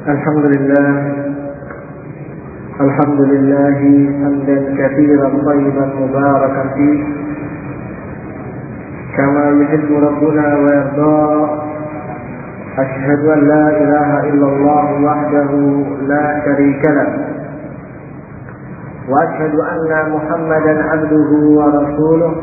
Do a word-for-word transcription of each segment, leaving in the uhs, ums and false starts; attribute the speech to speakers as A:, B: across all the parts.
A: الحمد لله الحمد لله حمدا كثيرا طيبا مباركا فيه كما يحب ربنا ويرضى. أشهد أن لا إله إلا الله وحده لا شريك له وأشهد أن محمدا عبده ورسوله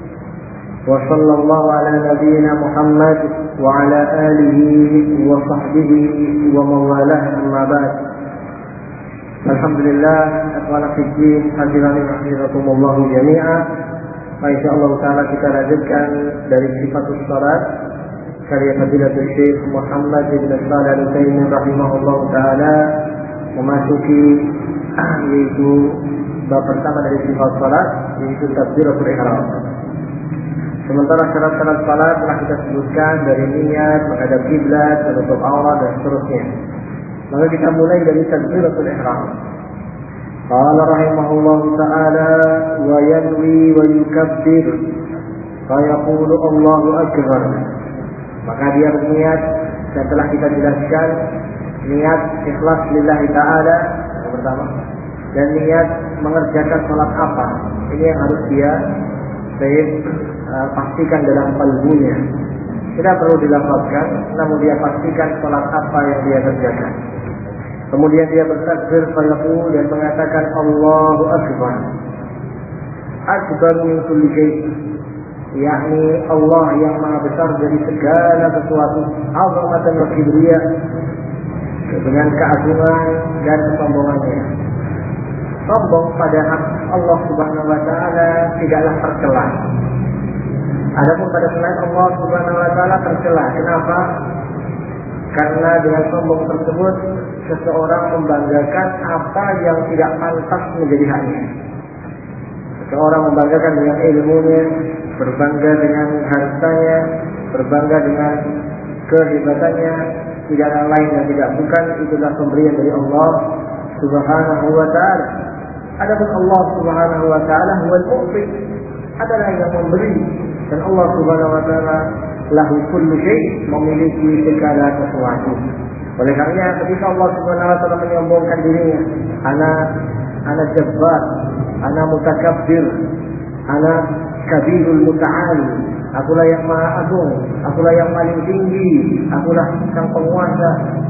A: وصلى الله على نبينا محمد وعلى آله وصحبه ومن والاه أما بعد. Alhamdulillah, akhwana fiddin, hadirin rahimakumullah jami'an. Insyaallah taala kita lanjutkan dari sifatus salat karya Fadilatul Syekh Muhammad bin Shalih Al-Utsaimin rahimahullah taala, memasuki yaitu bab pertama dari sifat salat, yaitu takbiratul ihram. Sementara syarat-syarat salat telah kita sebutkan dari niat, menghadap kiblat, menutup aurat dan seterusnya. Maka kita mulai dari takbiratul ihram. Qala rahimahullah ta'ala wa yanwi wa yukabbir fa yaqulu Allahu akbar. Maka dia berniat, dan telah kita jelaskan niat ikhlas lillahi ta'ala yang pertama, dan niat mengerjakan salat apa. Ini yang harus dia baik uh, pastikan dalam qalbunya. Tidak perlu dilafazkan, namun dia pastikan salat apa yang dia kerjakan. Kemudian dia bertakbir fayaqul dan mengatakan Allahu akbar. Akbar min kulli syai', yakni Allah yang maha besar dari segala sesuatu, azamatan wa kibriya, dengan keagungan dan kesombongannya. Sombong pada hak Allah Subhanahu wa taala tidaklah tercela. Adapun pada selain Allah Subhanahu wa taala tercela. Kenapa? Karena dengan sombong tersebut seseorang membanggakan apa yang tidak pantas menjadi haknya. Seseorang membanggakan dengan ilmunya, berbangga dengan hartanya, berbangga dengan kehebatannya, tidak ada lain dan tidak bukan, itulah pemberian dari Allah Subhanahu wa taala. Adapun Allah Subhanahu wa taala huwal mu'ti, adalah yang memberi, dan Allah Subhanahu wa taala lahu kullu syai', memiliki segala sesuatu. Oleh karenanya ketika Allah Subhanahu wa taala menyombongkan dirinya, ana ana jabbar, ana mutakabbir, ana kabirul muta'ali, akulah yang maha agung, akulah yang paling tinggi, akulah sang penguasa.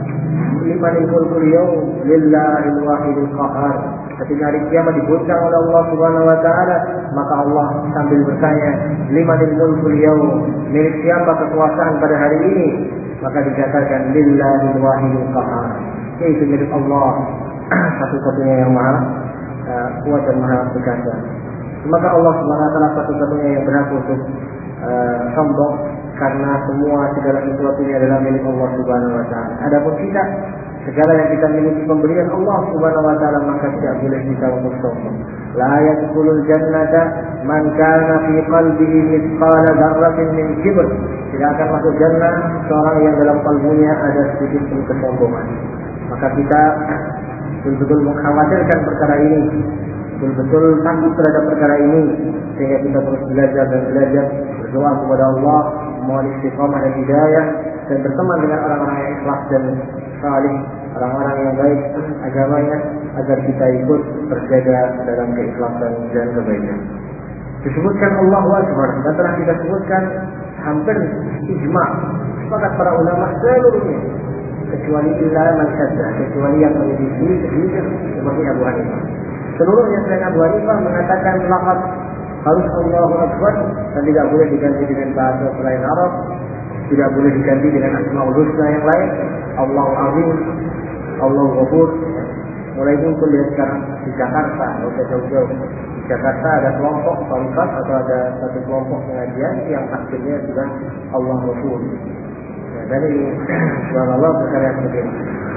A: Limanil mulkul yawm lillahil wahidil qahar. Ketika hari kiamat digoncang oleh Allah Subhanahu wa taala, maka Allah sambil bertanya, limanil mulkul yawm, milik siapa kekuasaan pada hari ini? Maka dikatakan lillahil wahidil qahar, yaitu milik Allah satu-satunya yang maha uh, kuat dan maha perkasa. Maka Allah Subhanahu wa taala satu-satunya yang berhak untuk uh, sombong, karena semua segala sesuatunya adalah milik Allah Subhanahu wa taala. Adapun kita, segala yang kita miliki pemberian Allah Subhanahu wa taala, maka tidak boleh kita untuk sombong. La yadkhulul jannata man kana fi qalbihi mithqala dzarratin min kibr. Tidak akan masuk jannah seorang yang dalam kalbunya ada sedikit pun kesombongan. Maka kita betul-betul mengkhawatirkan perkara ini, betul-betul takut terhadap perkara ini, sehingga kita terus belajar dan belajar, berdoa kepada Allah, mohon istiqamah dan hidayah, dan berteman dengan orang-orang yang ikhlas dan salih, orang-orang yang baik agamanya, agar kita ikut terjaga dalam keikhlasan dan kebaikan. Disebutkan Allahu Akbar, dan telah kita sebutkan hampir ijma', sepakat para ulama seluruhnya, kecuali illa man syadda, kecuali yang menyelisih sedikit seperti Abu Hanifah. Seluruhnya selain Abu Hanifah mengatakan lafaz harus Allahu Akbar dan tidak boleh diganti dengan bahasa selain Arab, tidak boleh diganti dengan Asmaul Husna yang lain, Allahu Azim, Allahu Ghafur. Mulai muncul ya sekarang di Jakarta, tidak jauh-jauh. Di Jakarta ada kelompok tarikat atau ada satu kelompok pengajian yang akhirnya sudah Allah Ghafur. Ya, dan ini subhanallah perkara yang begini.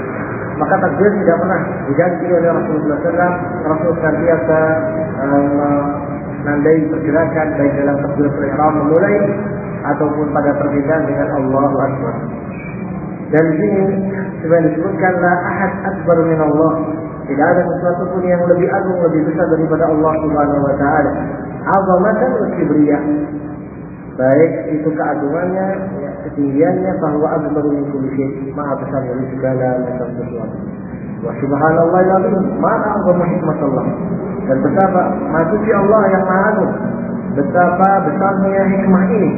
A: Maka takbir tidak pernah diganti oleh Rasulullah shallallahu alaihi wasallam. Rasul senantiasa menandai pergerakan baik dalam takbiratul ihram memulai ataupun pada perbedaan dengan Allahu Akbar. Dan di sini sudah disebutkan la ahad akbar min Allah. Tidak ada sesuatu pun yang lebih agung, lebih besar daripada Allah Subhanahu wa taala. Azamatan wa kibriyah. Baik itu keagungannya ketinggiannya, bahwa akbaru min kulli syai', maha besar dari segala macam sesuatu. Wa subhanallah alazim, maha agung hikmatullah. Dan betapa majusi Allah yang maha agung, betapa besarnya hikmah ini.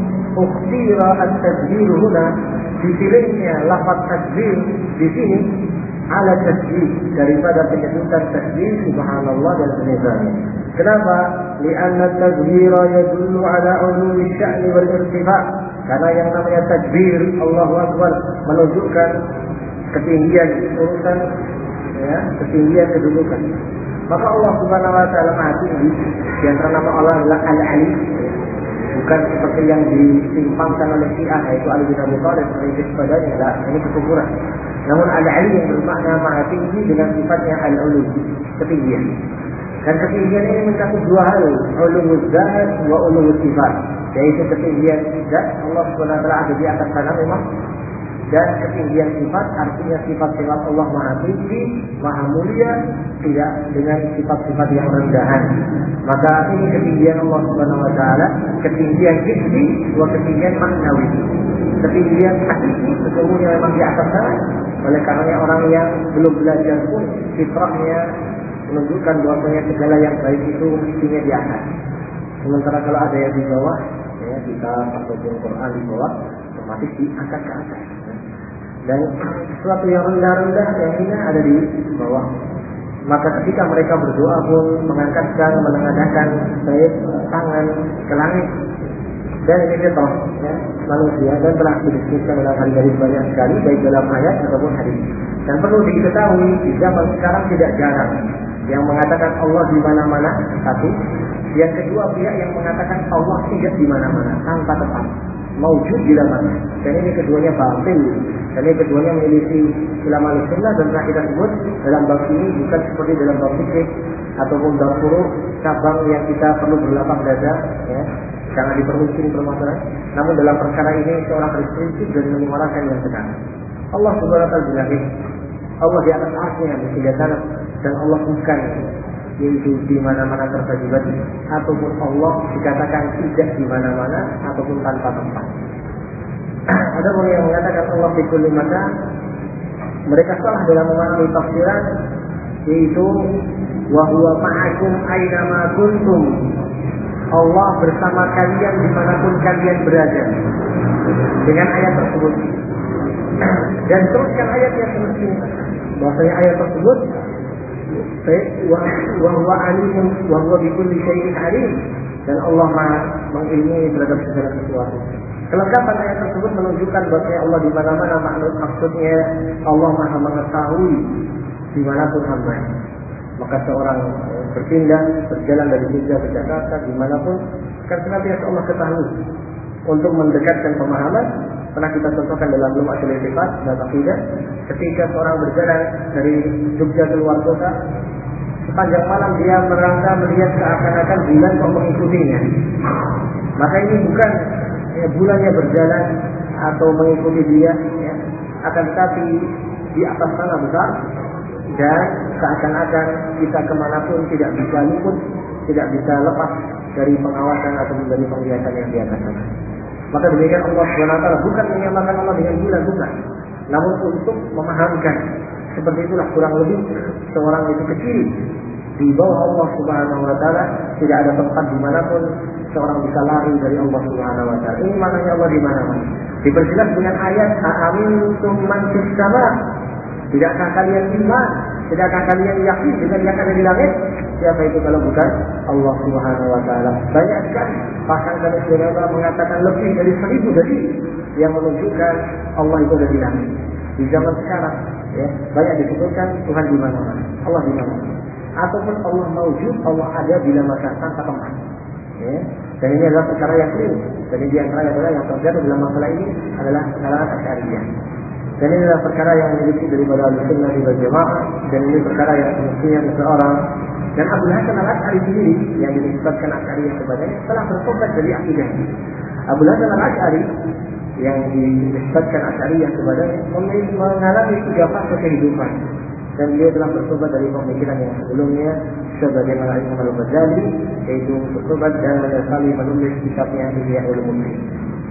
A: Ukhtira at-tadbir huna, dipilihnya lafaz tadbir di sini ala tasbih daripada penyebutan tasbih subhanallah dan semisalnya. Kenapa? Lianna tadbira yadullu ala ulumi sya'ni wal irtifa'. Karena yang namanya tadbir, Allahu Akbar, menunjukkan ketinggian urusan, ya, ketinggian kedudukan. Maka Allah Subhanahu wa taala Maha Tinggi. Di antara nama Allah adalah Al-Ali. Bukan seperti yang disimpangkan oleh Syiah, yaitu Ali bin Abi Thalib mengikut padanya. Nah, ini kekufuran. Namun Al-Ali yang bermakna Maha Tinggi dengan sifatnya Al-Ulu, ketinggian. Dan ketinggian ini mencakup dua hal, ulumul zat wa ulumul sifat. Yaitu ketinggian zat, Allah Subhanahu wa taala ada di atas sana memang. Dan ketinggian sifat, artinya sifat-sifat Allah Maha Tinggi, Maha Mulia, tidak dengan sifat-sifat yang rendahan. Maka ini ketinggian Allah Subhanahu wa taala, ketinggian hissi wa ketinggian maknawi. Ketinggian hakiki sesungguhnya memang di atas sana. Oleh karenanya orang yang belum belajar pun fitrahnya menunjukkan bahwasanya segala yang baik itu mestinya di atas. Sementara kalau ada yang di bawah, ya, kitab ataupun Quran di bawah, otomatis diangkat ke atas. Dan sesuatu yang rendah-rendah yang hina ada di bawah. Maka ketika mereka berdoa pun mengangkatkan, menengadahkan baik tangan ke langit. Dan ini fitrah, ya, manusia, dan telah didiskusikan dalam hadis-hadis banyak sekali, baik dalam ayat ataupun hadis. Dan perlu diketahui di zaman sekarang tidak jarang yang mengatakan Allah di mana-mana, satu. Yang kedua, pihak yang mengatakan Allah tidak di mana-mana, tanpa tempat, maujud bila mana. Dan ini keduanya batil. Dan ini keduanya memiliki ulama sunnah, dan telah kita sebut dalam bab ini bukan seperti dalam bab fikih ataupun bab furu'ah, cabang yang kita perlu berlapang dada, ya, jangan dipermusim permasalahan. Namun dalam perkara ini seorang harus prinsip dan menyuarakan yang benar. Allah Subhanahu wa taala bilang, Allah di atas arsy-Nya bersejahtera, dan Allah bukan yaitu di mana-mana tersedia, ataupun Allah dikatakan tidak di mana-mana ataupun tanpa tempat. Ada orang yang mengatakan Allah di kulli makan, mereka salah dalam memahami tafsiran, yaitu wa huwa ma'akum aina ma kuntum. Allah bersama kalian dimanapun kalian berada. Dengan ayat tersebut. Dan teruskan ayatnya semestinya. Bahwasanya ayat tersebut wa huwa alimun wa huwa bi kulli syai'in alim, dan Allah Maha mengilmui terhadap segala sesuatu. Kelengkapan ayat tersebut menunjukkan bahwa Allah di mana-mana, maksudnya Allah Maha mengetahui dimanapun hamba. Maka seorang berpindah, berjalan dari Jogja ke Jakarta, dimanapun, akan senantiasa Allah ketahui. Untuk mendekatkan pemahaman, pernah kita contohkan dalam Lumatul I'tiqad dan Aqidah, ketika seorang berjalan dari Jogja ke luar kota, sepanjang malam dia merasa melihat seakan-akan bulan kok mengikutinya. Maka ini bukan ya, bulannya berjalan atau mengikuti dia, ya, akan tetapi di atas sana besar, dan seakan-akan kita kemanapun tidak bisa luput, tidak bisa lepas dari pengawasan atau dari penglihatan yang di atas sana. Maka demikian Allah Subhanahu wa taala bukan menyamakan Allah dengan bulan, bukan. Namun untuk memahamkan, seperti itulah kurang lebih seorang itu kecil di bawah Allah Subhanahu wa taala, tidak ada tempat dimanapun seorang bisa lari dari Allah Subhanahu wa taala. Ini maknanya Allah di mana-mana. Diperjelas dengan ayat Aamintum man fis sama. Tidakkah kalian iman? Tidakkah kalian yakin dengan yang ada di langit? Siapa itu kalau bukan Allah Subhanahu wa taala? Banyak sekali bahkan dari saudara mengatakan lebih dari seribu dari yang menunjukkan Allah itu ada di langit. Di zaman sekarang, ya, banyak disebutkan Tuhan di mana-mana, Allah di mana-mana. Ataupun Allah maujud, Allah ada bila masa tanpa tempat. Ya. Dan ini adalah perkara yang keliru. Jadi di antara adalah yang terjadi dalam masalah ini adalah kesalahan Asy'ariyah. Dan ini adalah perkara yang memiliki daripada Ahlussunnah wal Jamaah, dan ini perkara yang semestinya seseorang. Dan Abu Hasan Al-Asy'ari sendiri yang dinisbatkan Asy'ariyah kepadanya telah bertobat dari akidah. Abu Hasan Al-Asy'ari yang dinisbatkan Asy'ariyah kepadanya mengalami tiga fase kehidupan, dan dia telah bertobat dari pemikiran yang sebelumnya, sebagaimana Imam Al-Ghazali, yaitu bertobat dan menyesali menulis kitabnya Ihya Ulumuddin.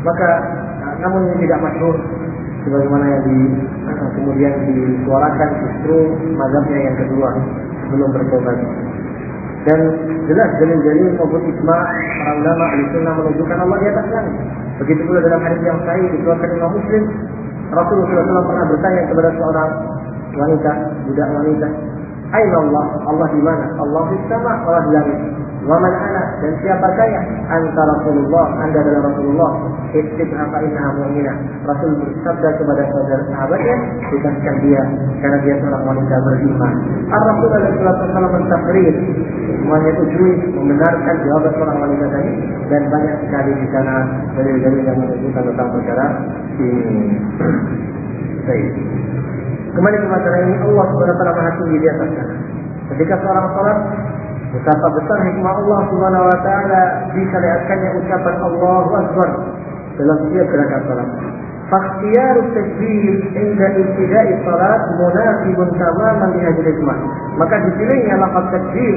A: Maka namun ini tidak masyhur sebagaimana yang di, kemudian disuarakan justru mazhabnya yang kedua sebelum bertobat. Dan jelas dalil-dalil maupun ijma' para ulama ahli-sunnah menunjukkan Allah di atas langit. Begitu pula dalam hadis yang sahih dikeluarkan Imam Muslim, Rasulullah shallallahu alaihi wasallam pernah bertanya kepada seorang wanita, budak wanita, "Aina Allah? Allah di mana?" "Allah di sama, Allah di langit." "Wa man ana?" "Dan siapa saya?" "Anta Rasulullah, Anda adalah Rasulullah." "Ittibha fa innaha mu'minah." Rasul bersabda kepada saudara sahabatnya, "Ikutkan dia karena dia seorang wanita beriman." Ar-Rasul alaihi wasallam mentakrir, semuanya itu juis, membenarkan jawaban seorang wanita tadi, dan banyak sekali di sana dalil-dalil yang menunjukkan tentang perkara ini. Baik. Kembali ke masalah ini, Allah Subhanahu wa taala Maha tinggi di atas sana. Ketika seorang salat, betapa besar hikmah Allah Subhanahu wa taala disyariatkannya ucapan Allahu Akbar dalam setiap gerakan salat. Fakhtiyarut takbir inda ibtida'i salat munasibun tamaman li hadhihi hikmah. Maka dipilihnya lafaz takbir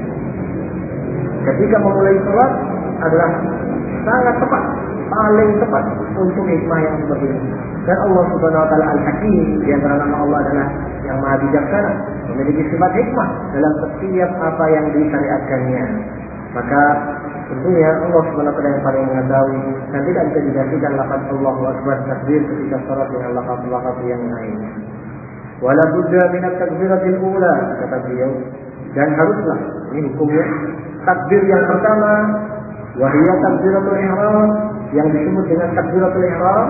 A: ketika memulai salat adalah sangat tepat, paling tepat untuk hikmah yang seperti ini. Dan Allah Subhanahu wa taala Al-Hakim, di antara nama Allah adalah yang Maha Bijaksana, memiliki sifat hikmah dalam setiap apa yang disyariatkannya. Maka tentunya Allah Subhanahu wa taala yang paling mengetahui, dan tidak bisa digantikan lafaz Allahu Akbar takbir ketika salat dengan lafaz-lafaz yang lainnya. Wala budda min at-takbiratil ula, kata beliau, dan haruslah, ini hukumnya, takbir yang pertama, wa hiya takbiratul ihram, yang disebut dengan takbiratul ihram,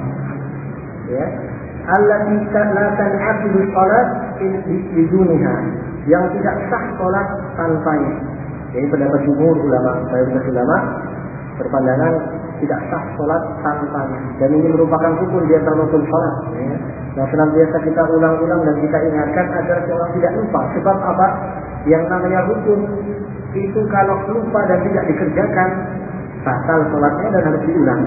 A: ya, allati la tan'aqidu shalat bidunha, yang tidak sah salat tanpanya. Ini pendapat jumhur ulama, mayoritas ulama berpandangan tidak sah salat tanpanya, dan ini merupakan rukun di antara rukun salat, ya. Yang senantiasa kita ulang-ulang dan kita ingatkan agar seorang tidak lupa. Sebab apa? Yang namanya rukun itu kalau lupa dan tidak dikerjakan, batal salatnya dan harus diulang.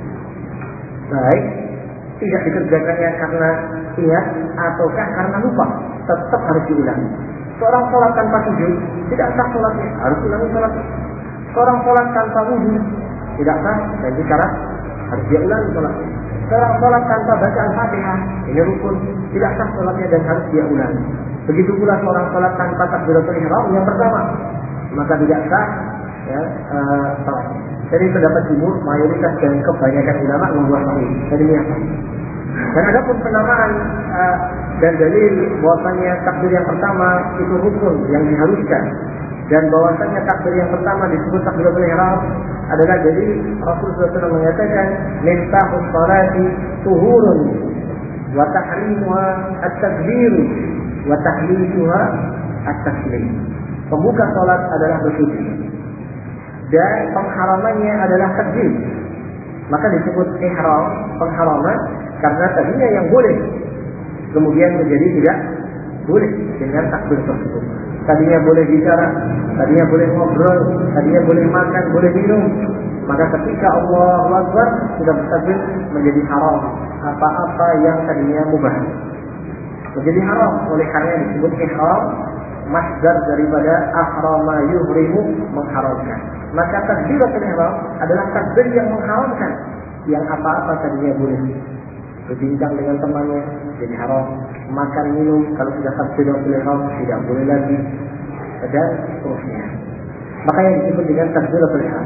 A: Baik, tidak dikerjakannya karena ingat ataukah karena lupa, tetap harus diulang. Seorang sholat tanpa sujud tidak sah sholatnya, harus ulangi sholatnya. Seorang sholat tanpa wudhu tidak sah, dan syarat harus dia ulangi sholatnya. Seorang sholat tanpa baca Al-Fatihah, ini rukun, tidak sah sholatnya dan harus dia ulangi. Begitu pula seorang sholat tanpa takbiratul ihram yang pertama, maka tidak sah, ya, uh, sholatnya. Jadi pendapat jumhur, mayoritas dan kebanyakan ulama membuat sahih. Jadi ini apa? Dan ada pun penamaan uh, dan dalil bahwasanya takbir yang pertama itu rukun yang diharuskan, dan bahwasanya takbir yang pertama disebut takbiratul ihram adalah dari Rasulullah shallallahu alaihi wasallam mengatakan, "Miftahus sholati tuhurun wa tahrimuha at-takbir wa tahliluha at-taslim." Pembuka salat adalah bersuci dan pengharamannya adalah takbir. Maka disebut ihram, pengharaman, karena tadinya yang boleh kemudian menjadi tidak boleh dengan takbir tersebut. Tadinya boleh bicara, tadinya boleh ngobrol, tadinya boleh makan, boleh minum. Maka ketika Allahu Akbar sudah bertakbir menjadi haram. Apa-apa yang tadinya mubah menjadi haram. Oleh karena disebut ihram, masdar daripada ahrama yuhrimu, mengharamkan. Maka takbiratul ihram adalah takbir yang mengharamkan yang apa-apa tadinya boleh. Berbincang dengan temannya jadi haram, makan minum kalau sudah takbiratul ihram tidak boleh lagi, dan seterusnya. Maka yang disebut dengan takbiratul ihram.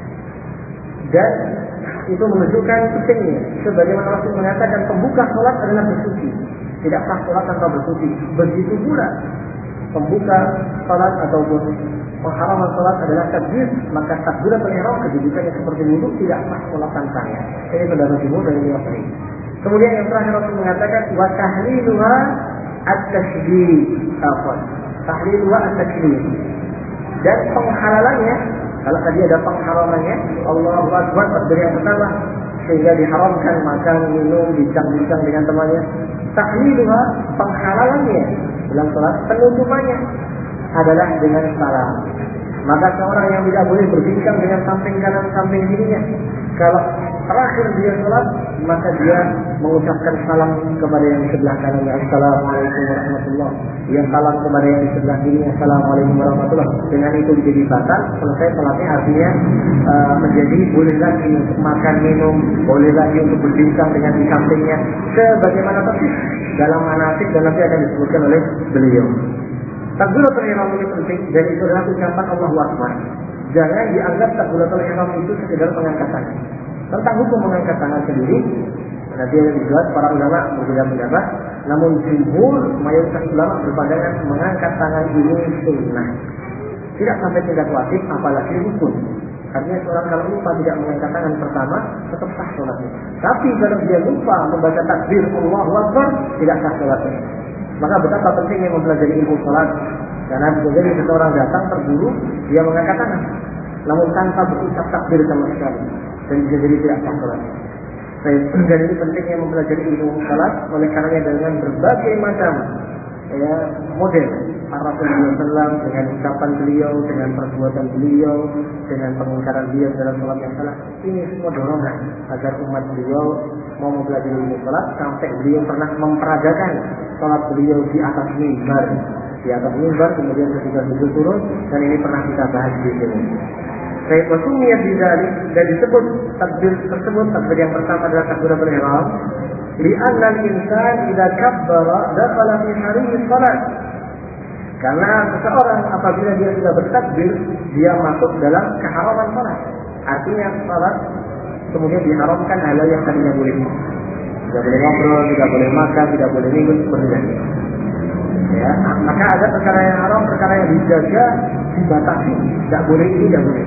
A: Dan itu menunjukkan pentingnya, sebagaimana Rasul mengatakan pembuka salat adalah bersuci. Tidak sah salat tanpa bersuci. Begitu pula pembuka salat ataupun pengharaman salat adalah takbir, maka takbiratul ihram kedudukannya seperti wudhu, tidak sah salat tanpanya. Ini pendapat jumhur dan ini yang sahih. Kemudian yang terakhir Rasul mengatakan wa tahliluha at-tashdid. Afwan. Tahliluha at-tashdid. Dan penghalalannya, kalau tadi ada pengharamannya, Allahu Akbar takbir yang pertama sehingga diharamkan makan, minum, bincang-bincang dengan temannya. Tahliluha, penghalalannya dalam salat, penutupannya adalah dengan salam. Maka seorang yang tidak boleh berbincang dengan samping kanan samping kirinya, Kalau terakhir dia sholat, maka dia mengucapkan salam kepada yang di sebelah kanannya, Assalamualaikum warahmatullahi. Dia salam kepada yang di sebelah kiri, Assalamualaikum warahmatullahi. Dengan itu menjadi batal. Selesai sholatnya, artinya uh, menjadi boleh lagi untuk makan minum, boleh lagi untuk berbincang dengan di sampingnya, sebagaimana persis dalam manasik dan nanti akan disebutkan oleh beliau. Takbiratul ihram ini penting dan itu adalah ucapan Allahu Akbar. Jangan dianggap takbiratul ihram itu sekedar mengangkat tangan. Tentang hukum mengangkat tangan sendiri, nanti ada dibuat para ulama berbeda pendapat. Namun jumhur mayoritas ulama berpandangan mengangkat tangan ini sunnah. Tidak sampai tingkat wajib, apalagi rukun. Artinya seorang kalau lupa tidak mengangkat tangan pertama, tetap sah sholatnya. Tapi kalau dia lupa membaca takbir Allahu Akbar, tidak sah sholatnya. Maka betapa pentingnya mempelajari ilmu sholat. Karena bisa jadi seseorang datang terburu, dia mengangkat tangan, namun tanpa berucap takbir sama sekali, dan bisa jadi tidak sah sholat. Dan ini pentingnya mempelajari ilmu sholat, oleh karenanya dengan berbagai macam ya, model Rasulullah shallallahu alaihi wasallam, dengan ucapan beliau, dengan perbuatan beliau, dengan pengingkaran beliau dalam sholat yang salah. Ini semua dorongan agar umat beliau mau mempelajari ilmu sholat, sampai beliau pernah memperagakan sholat beliau di atas mimbar, di atas mimbar, kemudian ketika beliau turun, dan ini pernah kita bahas di sini. Baik, wasumiyat bidzalik, dan disebut takbir tersebut, takbir yang pertama adalah takbiratul ihram, li'anna al-insan idza kabbara dakhala fi harimi shalat. Karena seseorang apabila dia sudah bertakbir, dia masuk dalam keharaman salat. Artinya salat kemudian diharamkan hal-hal yang tadinya boleh. Tidak boleh ngobrol, tidak boleh makan, tidak boleh minum, seperti itu. Ya, maka ada perkara yang haram, perkara yang dijaga, dibatasi, tidak boleh ini, tidak boleh.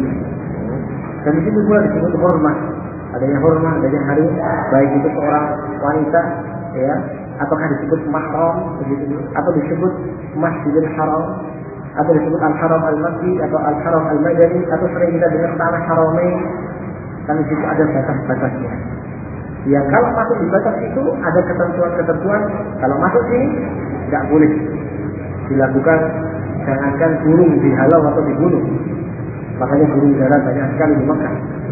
A: Dan di situ pula disebut hormat. Adanya hormat, adanya harim, baik itu seorang wanita, ya, ataukah disebut mahram, begitu, atau disebut masjidil haram, atau disebut al-haram al-masjid, atau al-haram al-madani, atau sering kita dengar tanah haramain. Dan di situ ada batas-batasnya. Ya, kalau masuk di batas itu ada ketentuan-ketentuan. Kalau masuk sini tidak boleh dilakukan. Jangankan burung dihalau atau dibunuh. Makanya burung darat banyak sekali di Mekah.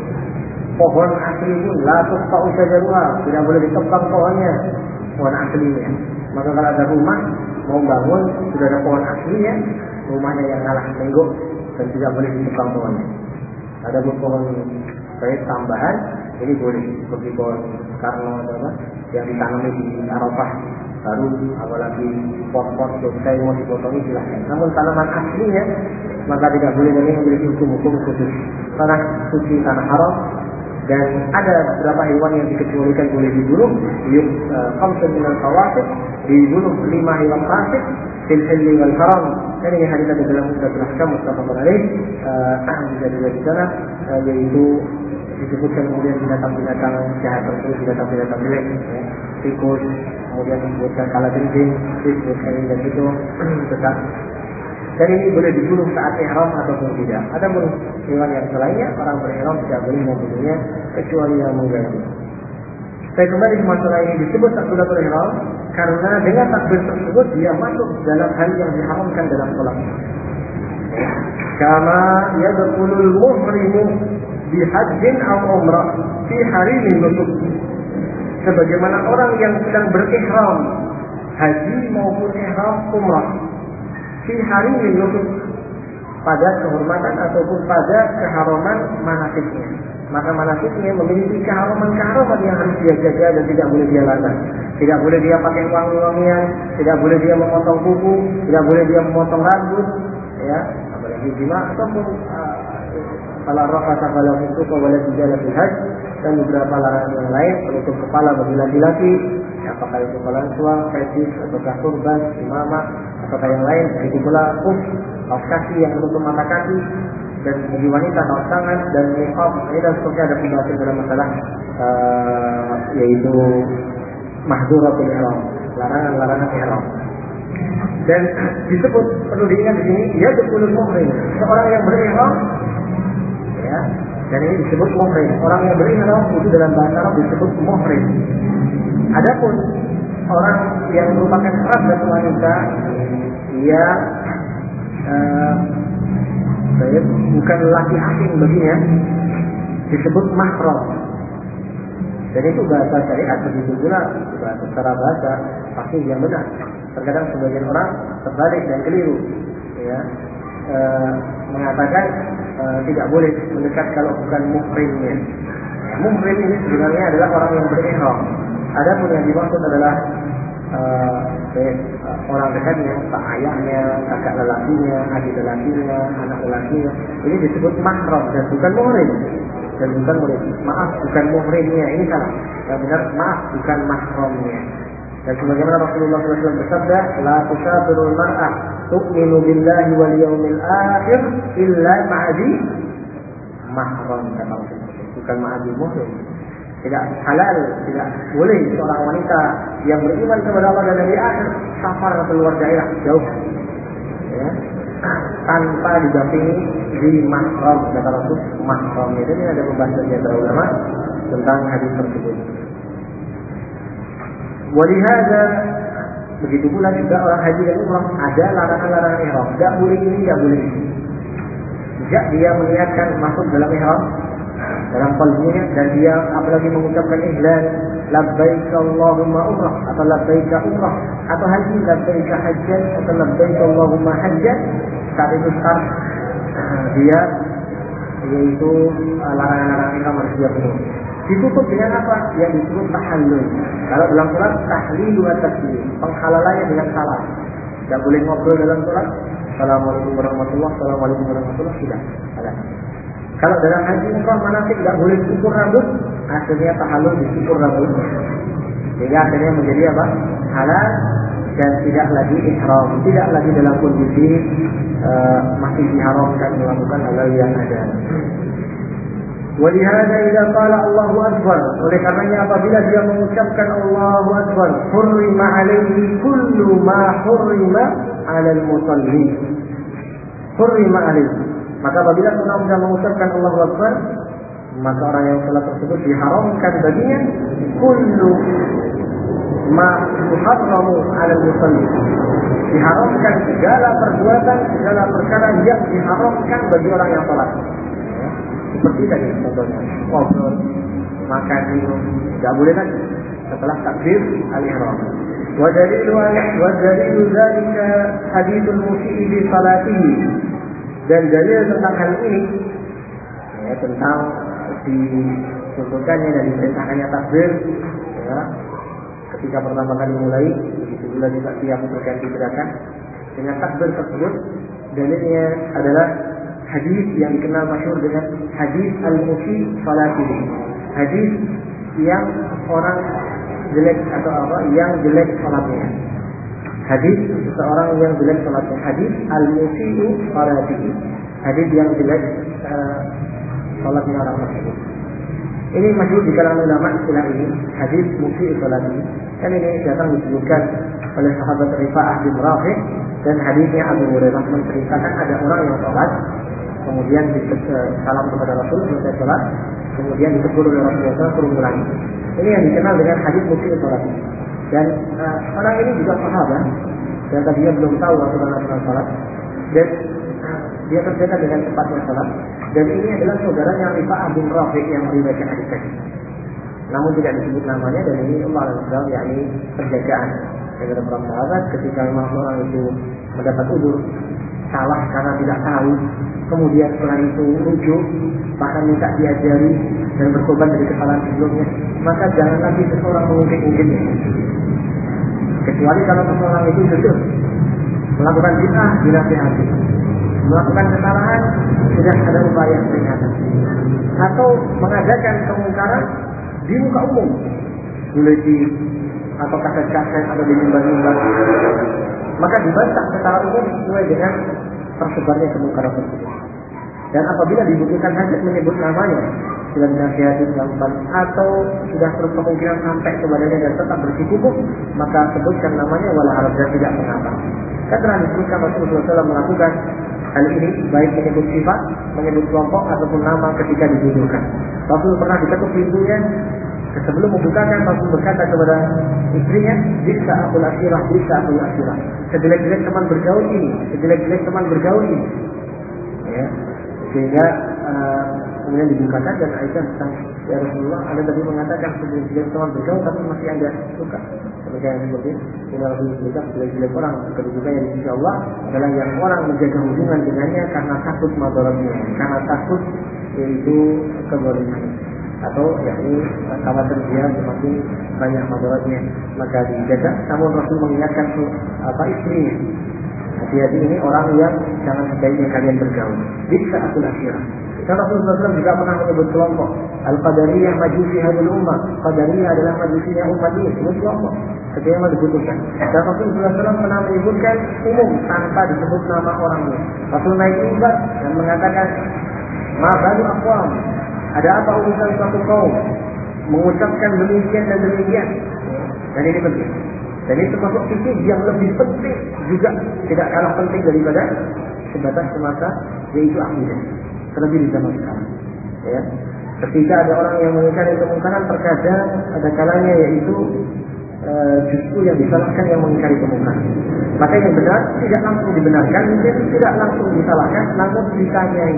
A: Pohon asli pun la tuqta'u syajaruha, tidak boleh ditebang pohonnya, pohon aslinya. Maka kalau ada rumah mau bangun sudah ada pohon aslinya, rumahnya yang ngalah tenggok dan tidak boleh ditebang pohonnya. Ada pohon baik tambahan ini boleh, seperti pohon karno apa yang ditanami di Arafah baru, apalagi pot-pot bonsai mau dipotongi silahkan. Namun tanaman aslinya maka tidak boleh, dan ini memiliki hukum-hukum khusus. Tanah suci, tanah haram, dan ada beberapa hewan yang dikecualikan boleh dibunuh. Yuk khamsun minal fawasid, dibunuh lima hewan fasid fil hilli wal haram. Dan ini hadis ada dalam Mustafa Ahkam muttafaqun alaih, bisa dilihat di sana, yaitu disebutkan kemudian binatang-binatang jahat tersebut, binatang-binatang jelek, ya, tikus, kemudian disebutkan kalajengking, disebutkan ini dan itu tetap. Dan ini boleh dibunuh saat ihram ataupun tidak. Adapun hewan yang selainnya, orang berihram tidak boleh membunuhnya kecuali yang mengganggu. Saya kembali ke masalah ini, disebut takbiratul ihram karena dengan takbir tersebut dia masuk dalam hal yang diharamkan dalam salat. Kama yadkhulul muhrimu bi hajjin aw umrah fi harimin nusuk. Sebagaimana orang yang sedang berihram haji maupun ihram umrah fi harimin nusuk, pada kehormatan ataupun pada keharaman manasiknya. Maka manasiknya memiliki keharaman-keharaman yang harus dia jaga dan tidak boleh dia langgar. Tidak boleh dia pakai wangi-wangian, tidak boleh dia memotong kuku, tidak boleh dia memotong rambut, ya, apalagi jima, ataupun kalau rafasa kalau itu kawala dijala bihaj, dan beberapa larangan yang lain, penutup kepala bagi laki-laki, apakah itu kalansua, fetis, ataukah turban, imamah, ataukah yang lain, begitu pula kuf, kaos kaki yang menutup mata kaki, dan bagi wanita kaos tangan dan niqab. Ini dan seterusnya ada pembahasan dalam masalah uh, yaitu mahdhuratul ihram, larangan-larangan ihram. Dan disebut, perlu diingat di sini, ya dukulul muhrim, seorang yang berihram, ya, dan ini disebut muhrim. Orang yang berihram itu dalam bahasa Arab disebut muhrim. Adapun orang yang merupakan kerabat dan wanita yang uh, bukan laki asing baginya disebut mahram. Dan itu bahasa syariat, begitu pula bahasa secara bahasa pasti yang benar. Terkadang sebagian orang terbalik dan keliru, ya, e, mengatakan e, tidak boleh mendekat kalau bukan muhrimnya. Ya, muhrim ini sebenarnya adalah orang yang berihram. Adapun yang dimaksud adalah e, eh, orang dekatnya, pak ayahnya, kakak lelakinya, adik lelakinya, anak lelakinya. Ini disebut mahram dan bukan muhrim. Dan bukan muhrim. Maaf, bukan muhrimnya. Ini salah. Yang benar, maaf, bukan mahramnya. Dan sebagaimana Rasulullah shallallahu alaihi wasallam bersabda, la tusafirul mar'ah tu'minu billahi wal yawmil akhir illa ma'adi mahram, kata Rasulullah. Bukan ma'adi muhrim. Tidak halal, tidak boleh seorang wanita yang beriman kepada Allah dan hari akhir safar keluar daerah jauh, ya, tanpa didampingi di mahram, kata Rasul. Mahram itu ini ada pembahasan dari para ulama tentang hadis tersebut. Walihada, begitu pula juga orang haji dan umrah ada larangan-larangan ihram. Tidak boleh ini, tidak boleh ini. Sejak dia meniatkan masuk dalam ihram, dalam qalbunya, dan dia apalagi mengucapkan ihlal, labbaik Allahumma umrah atau labbaik umrah atau haji, labbaik hajjan atau labbaik Allahumma hajjan, saat itu start dia, yaitu larangan-larangan ihram harus dia penuhi. Ditutup dengan apa? Yang disebut tahallul. Kalau dalam Quran tahlil wa taslim, penghalalannya dengan salam. Tidak boleh ngobrol dalam Quran. Assalamualaikum warahmatullahi wabarakatuh. Assalamualaikum warahmatullahi wabarakatuh. Tidak. Kalau dalam haji umrah manasik tidak boleh cukur rambut, akhirnya tahallul dicukur rambut. Sehingga akhirnya menjadi apa? Halal dan tidak lagi ihram, tidak lagi dalam kondisi uh, masih diharamkan melakukan hal yang ada. Walihada idza qala Allahu akbar, oleh karenanya apabila dia mengucapkan Allahu akbar, hurrima alaihi kullu ma hurrima 'ala al-musalli. Hurrima alaihi. Maka apabila seorang sudah mengucapkan Allahu akbar, maka orang yang salat tersebut diharamkan baginya kullu ma yuharramu 'ala al-musalli. Diharamkan segala perbuatan, segala perkara yang diharamkan bagi orang yang salat. Seperti tadi contohnya, ngobrol, makan, minum, tidak boleh lagi setelah takbir al-ihram. Wa dalilu wa dalilu dzalika hadithul musii bi salatihi. Dan dalil tentang hal ini, ya, tentang disebutkannya dan diperintahkannya takbir, ya, ketika pertama kali mulai, begitu pula juga tiap berganti gerakan dengan takbir tersebut. Dalilnya adalah hadis yang dikenal masyhur dengan hadis al-musi salatihi. Hadis yang orang jelek atau apa yang jelek salatnya. Hadis seseorang yang jelek salatnya. Hadis al-musi salatihi. Hadis yang jelek uh, salatnya orang tersebut. Ini masyhur di kalangan ulama istilah ini, hadis musi salatihi. Dan ini datang disebutkan oleh sahabat Rifa'ah bin Rafi', dan hadisnya Abu Hurairah menceritakan ada orang yang salat, kemudian salam kepada Rasul selesai salat, kemudian ditegur oleh Rasulullah suruh ulangi. Ini yang dikenal dengan hadis musi salat. Dan uh, orang ini juga sahabat, dan tadinya belum tahu bagaimana sholat salat, dan uh, dia kerjakan dengan cepatnya salat. Dan ini adalah saudaranya Rifa'ah bin Rafi' yang meriwayatkan hadis tadi. Namun tidak disebut namanya, dan ini Allah Al-Azhar, yakni penjagaan. Dari beberapa sahabat ketika memang orang itu mendapat udzur salah karena tidak tahu, kemudian setelah itu rujuk, bahkan minta diajari dan bertobat dari kesalahan sebelumnya, maka jangan lagi seseorang mengungkit-ungkitnya. Kecuali kalau seseorang itu jujur melakukan bid'ah, dinasihati, melakukan kesalahan, sudah ada upaya peringatan, atau mengadakan kemungkaran di muka umum, boleh di atau kaset-kaset atau di mimbar-mimbar, maka dibantah secara umum sesuai dengan tersebarnya kemungkaran tersebut. Dan apabila dibutuhkan hajat menyebut namanya, sudah dinasihati dilakukan, atau sudah terus kemungkinan sampai kepadanya dan tetap bersikukuh, maka sebutkan namanya wala harap dan tidak mengapa. Kan telah disebutkan Rasulullah shallallahu alaihi wasallam melakukan hal ini, baik menyebut sifat, menyebut kelompok ataupun nama ketika dibutuhkan. Rasul pernah diketuk pintunya, sebelum membukakan Rasul berkata kepada istrinya, bisa akul asyirah, bisa akul asyirah. Sejelek-jelek teman bergaul ini, sejelek-jelek teman bergaul ini. Ya. Sehingga uh, kemudian dibukakan dan Aisyah bertanya, ya Rasulullah, Anda tadi mengatakan sejelek-jelek teman bergaul tapi masih Anda suka. Kemudian seperti ini Rasulullah berkata, sejelek-jelek orang kedudukan yang insya Allah adalah yang orang menjaga hubungan dengannya karena takut madaratnya, karena takut yaitu kezalimannya, atau yakni khawatir dia semakin banyak madaratnya maka dijaga. Namun Rasul mengingatkan apa istrinya, hati-hati ini orang yang jangan sebaiknya kalian bergaul. Bisa aku akhirah. Dan Rasulullah shallallahu alaihi wasallam juga pernah menyebut kelompok Al-Qadariyah majusi hadul ummah. Qadariyah adalah majusinya umat ini. Ini kelompok ketika yang dibutuhkan. Dan Rasulullah shallallahu alaihi wasallam pernah menyebutkan umum tanpa disebut nama orangnya. Rasul naik mimbar dan mengatakan, ma balu aqwam, ada apa urusan suatu kaum mengucapkan demikian dan demikian. Dan ini penting. Dan ini termasuk fikih yang lebih penting juga, tidak kalah penting daripada sebatas semata yaitu akidah. Terlebih di zaman sekarang. Ya. Ketika ada orang yang mengingkari kemungkaran, terkadang ada kalanya yaitu e, justru yang disalahkan yang mengingkari kemungkaran. Maka yang benar tidak langsung dibenarkan, mungkin tidak langsung disalahkan, namun ditanyai.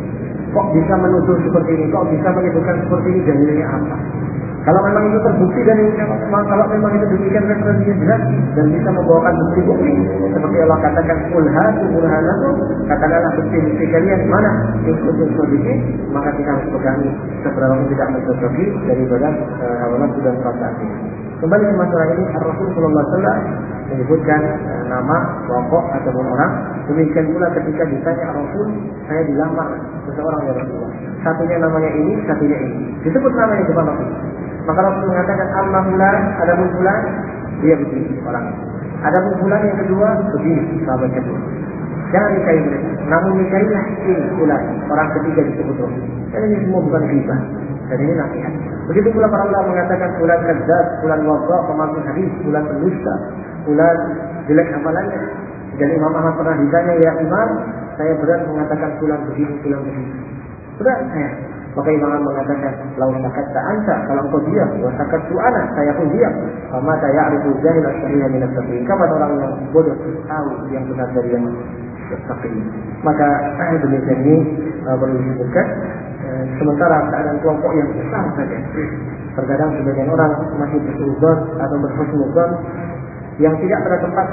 A: Kok bisa menuduh seperti ini? Kok bisa menyebutkan seperti ini? Dalilnya apa? Kalau memang itu terbukti dan kalau memang itu demikian referensinya jelas dan bisa membawakan bukti-bukti seperti Allah katakan qul hatu burhanakum, katakanlah bukti-bukti kalian mana in kuntum shadiqin, maka kita harus pegangi seberapa pun tidak mencocoki daripada hawa nafsu dan perasaan ini. Kembali ke masalah ini, Rasulullah shallallahu alaihi wasallam menyebutkan uh, nama kelompok ataupun orang. Demikian pula ketika ditanya Rasul, saya dilamar seseorang ya Rasulullah. Satunya namanya ini, satunya ini. Disebut namanya di depan Rasul. Maka Rasul mengatakan amma fulan, ada pun fulan, dia begini orang. Ada pun fulan yang kedua begini, sahabat kedua. Jangan nikahi mereka. Namun nikahilah ini fulan, orang ketiga disebut Rasul. Dan ini semua bukan ghibah. Dan ini nasihat. Begitu pula para ulama mengatakan fulan kadzdzab, fulan wadha, pemalsu hadis, fulan pendusta, fulan jelek amalannya. Dan Imam Ahmad pernah ditanya, ya Imam, saya berat mengatakan fulan begini, fulan begini. Berat saya. Maka Imam Ahmad mengatakan, lau sakatta anta, kalau engkau diam, wa sakattu ana, saya pun diam. Fama ta ya'rifu jahil as-sahih min as-sahih. Kapan orang yang bodoh tahu yang benar dari yang sahih. Maka saya demikian ini uh, perlu disebutkan. Uh, sementara keadaan kelompok yang besar saja, terkadang sebagian orang masih bersuudzon atau berhusnudzon yang tidak pada tempat.